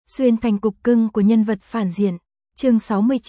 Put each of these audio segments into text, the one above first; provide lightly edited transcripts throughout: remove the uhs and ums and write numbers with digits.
Xuyên thành cục cưng của nhân vật phản diện. Chương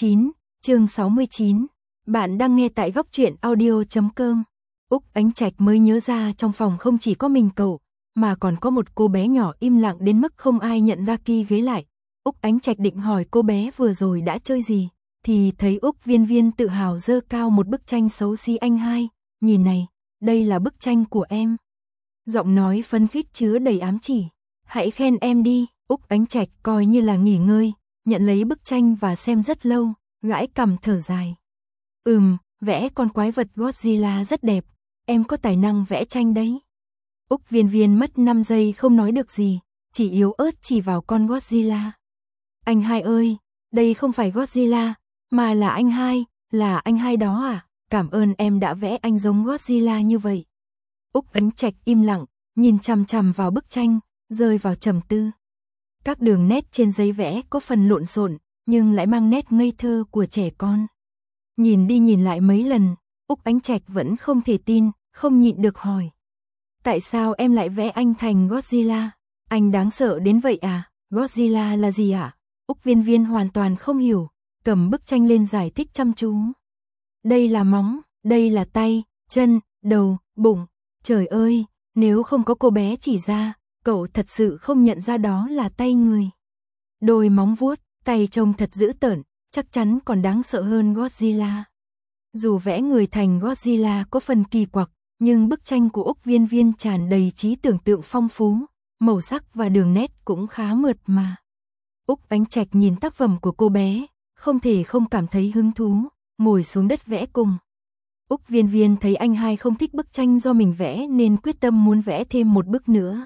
69. Bạn đang nghe tại góc truyện audio.com. Úc Ánh Trạch mới nhớ ra trong phòng không chỉ có mình cậu, mà còn có một cô bé nhỏ im lặng đến mức không ai nhận ra khi ghế lại. Úc Ánh Trạch định hỏi cô bé vừa rồi đã chơi gì, thì thấy Úc Viên Viên tự hào giơ cao một bức tranh xấu xí. Anh hai, nhìn này, đây là bức tranh của em. Giọng nói phấn khích chứa đầy ám chỉ. Hãy khen em đi. Úc Ánh Trạch coi như là nghỉ ngơi, nhận lấy bức tranh và xem rất lâu, gãi cằm thở dài. Vẽ con quái vật Godzilla rất đẹp, em có tài năng vẽ tranh đấy. Úc Viên Viên mất 5 giây không nói được gì, chỉ yếu ớt chỉ vào con Godzilla. Anh hai ơi, đây không phải Godzilla, mà là anh hai đó à, cảm ơn em đã vẽ anh giống Godzilla như vậy. Úc Ánh Trạch im lặng, nhìn chằm chằm vào bức tranh, rơi vào trầm tư. Các đường nét trên giấy vẽ có phần lộn xộn, nhưng lại mang nét ngây thơ của trẻ con. Nhìn đi nhìn lại mấy lần, Úc Ánh Trạch vẫn không thể tin, không nhịn được hỏi. Tại sao em lại vẽ anh thành Godzilla? Anh đáng sợ đến vậy à? Godzilla là gì ạ? Úc Viên Viên hoàn toàn không hiểu, cầm bức tranh lên giải thích chăm chú. Đây là móng, đây là tay, chân, đầu, bụng. Trời ơi, nếu không có cô bé chỉ ra, cậu thật sự không nhận ra đó là tay người. Đôi móng vuốt, tay trông thật dữ tợn, chắc chắn còn đáng sợ hơn Godzilla. Dù vẽ người thành Godzilla có phần kỳ quặc, nhưng bức tranh của Úc Viên Viên tràn đầy trí tưởng tượng phong phú, màu sắc và đường nét cũng khá mượt mà. Úc Ánh Trạch nhìn tác phẩm của cô bé, không thể không cảm thấy hứng thú, ngồi xuống đất vẽ cùng. Úc Viên Viên thấy anh hai không thích bức tranh do mình vẽ nên quyết tâm muốn vẽ thêm một bức nữa.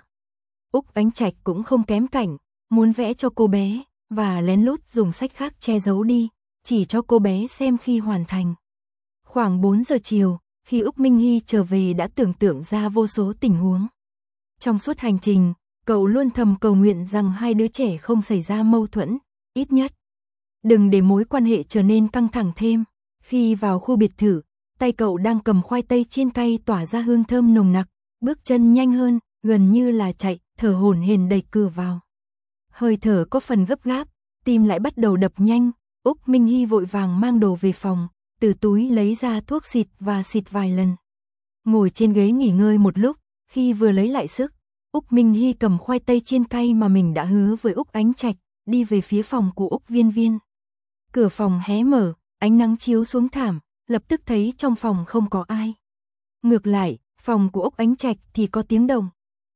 Úc Ánh Trạch cũng không kém cảnh, muốn vẽ cho cô bé, và lén lút dùng sách khác che giấu đi, chỉ cho cô bé xem khi hoàn thành. Khoảng 4 giờ chiều, khi Úc Minh Hy trở về đã tưởng tượng ra vô số tình huống. Trong suốt hành trình, cậu luôn thầm cầu nguyện rằng hai đứa trẻ không xảy ra mâu thuẫn, ít nhất. Đừng để mối quan hệ trở nên căng thẳng thêm. Khi vào khu biệt thự, tay cậu đang cầm khoai tây chiên cay tỏa ra hương thơm nồng nặc, bước chân nhanh hơn, gần như là chạy, thở hổn hển đẩy cửa vào. Hơi thở có phần gấp gáp, tim lại bắt đầu đập nhanh. Úc Minh Hy vội vàng mang đồ về phòng, từ túi lấy ra thuốc xịt và xịt vài lần. Ngồi trên ghế nghỉ ngơi một lúc, khi vừa lấy lại sức, Úc Minh Hy cầm khoai tây chiên cay mà mình đã hứa với Úc Ánh Trạch, đi về phía phòng của Úc Viên Viên. Cửa phòng hé mở, ánh nắng chiếu xuống thảm, lập tức thấy trong phòng không có ai. Ngược lại, phòng của Úc Ánh Trạch thì có tiếng động.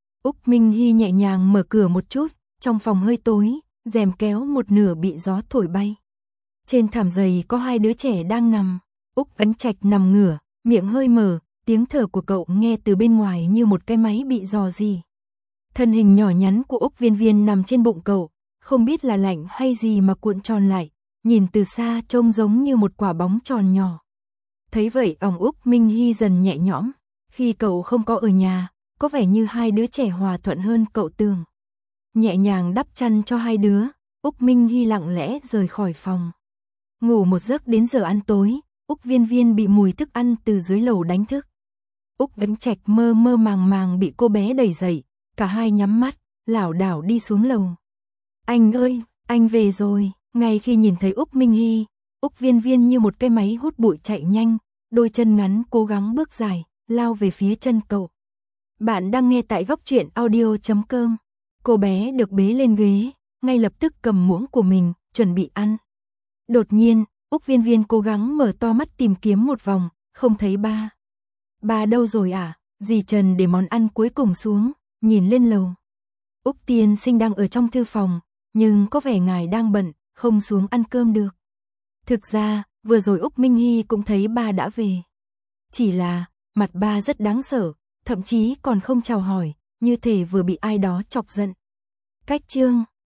Úc Minh Hy nhẹ nhàng mở cửa một chút, trong phòng hơi tối, rèm kéo một nửa bị gió thổi bay. Trên thảm dày có hai đứa trẻ đang nằm. Úc Ánh Trạch nằm ngửa, miệng hơi mở, tiếng thở của cậu nghe từ bên ngoài như một cái máy bị rò rỉ. Thân hình nhỏ nhắn của Úc Viên Viên nằm trên bụng cậu, không biết là lạnh hay gì mà cuộn tròn lại, nhìn từ xa trông giống như một quả bóng tròn nhỏ. Thấy vậy Úc Minh Hy dần nhẹ nhõm, khi cậu không có ở nhà, có vẻ như hai đứa trẻ hòa thuận hơn cậu tưởng. Nhẹ nhàng đắp chăn cho hai đứa, Úc Minh Hy lặng lẽ rời khỏi phòng. Ngủ một giấc đến giờ ăn tối, Úc Viên Viên bị mùi thức ăn từ dưới lầu đánh thức. Úc Ánh Trạch mơ mơ màng màng bị cô bé đẩy dậy, cả hai nhắm mắt, lảo đảo đi xuống lầu. Anh ơi, anh về rồi. Ngay khi nhìn thấy Úc Minh Hy, Úc Viên Viên như một cái máy hút bụi chạy nhanh, đôi chân ngắn cố gắng bước dài, lao về phía chân cậu. Bạn đang nghe tại góc truyện audio.com. Cô bé được bế lên ghế, ngay lập tức cầm muỗng của mình, chuẩn bị ăn. Đột nhiên, Úc Viên Viên cố gắng mở to mắt tìm kiếm một vòng, không thấy ba. Ba đâu rồi à? Dì Trần để món ăn cuối cùng xuống, nhìn lên lầu. Úc tiên sinh đang ở trong thư phòng, nhưng có vẻ ngài đang bận, không xuống ăn cơm được. Thực ra, vừa rồi Úc Minh Hy cũng thấy ba đã về. Chỉ là, mặt ba rất đáng sợ, thậm chí còn không chào hỏi, như thể vừa bị ai đó chọc giận. Cách chương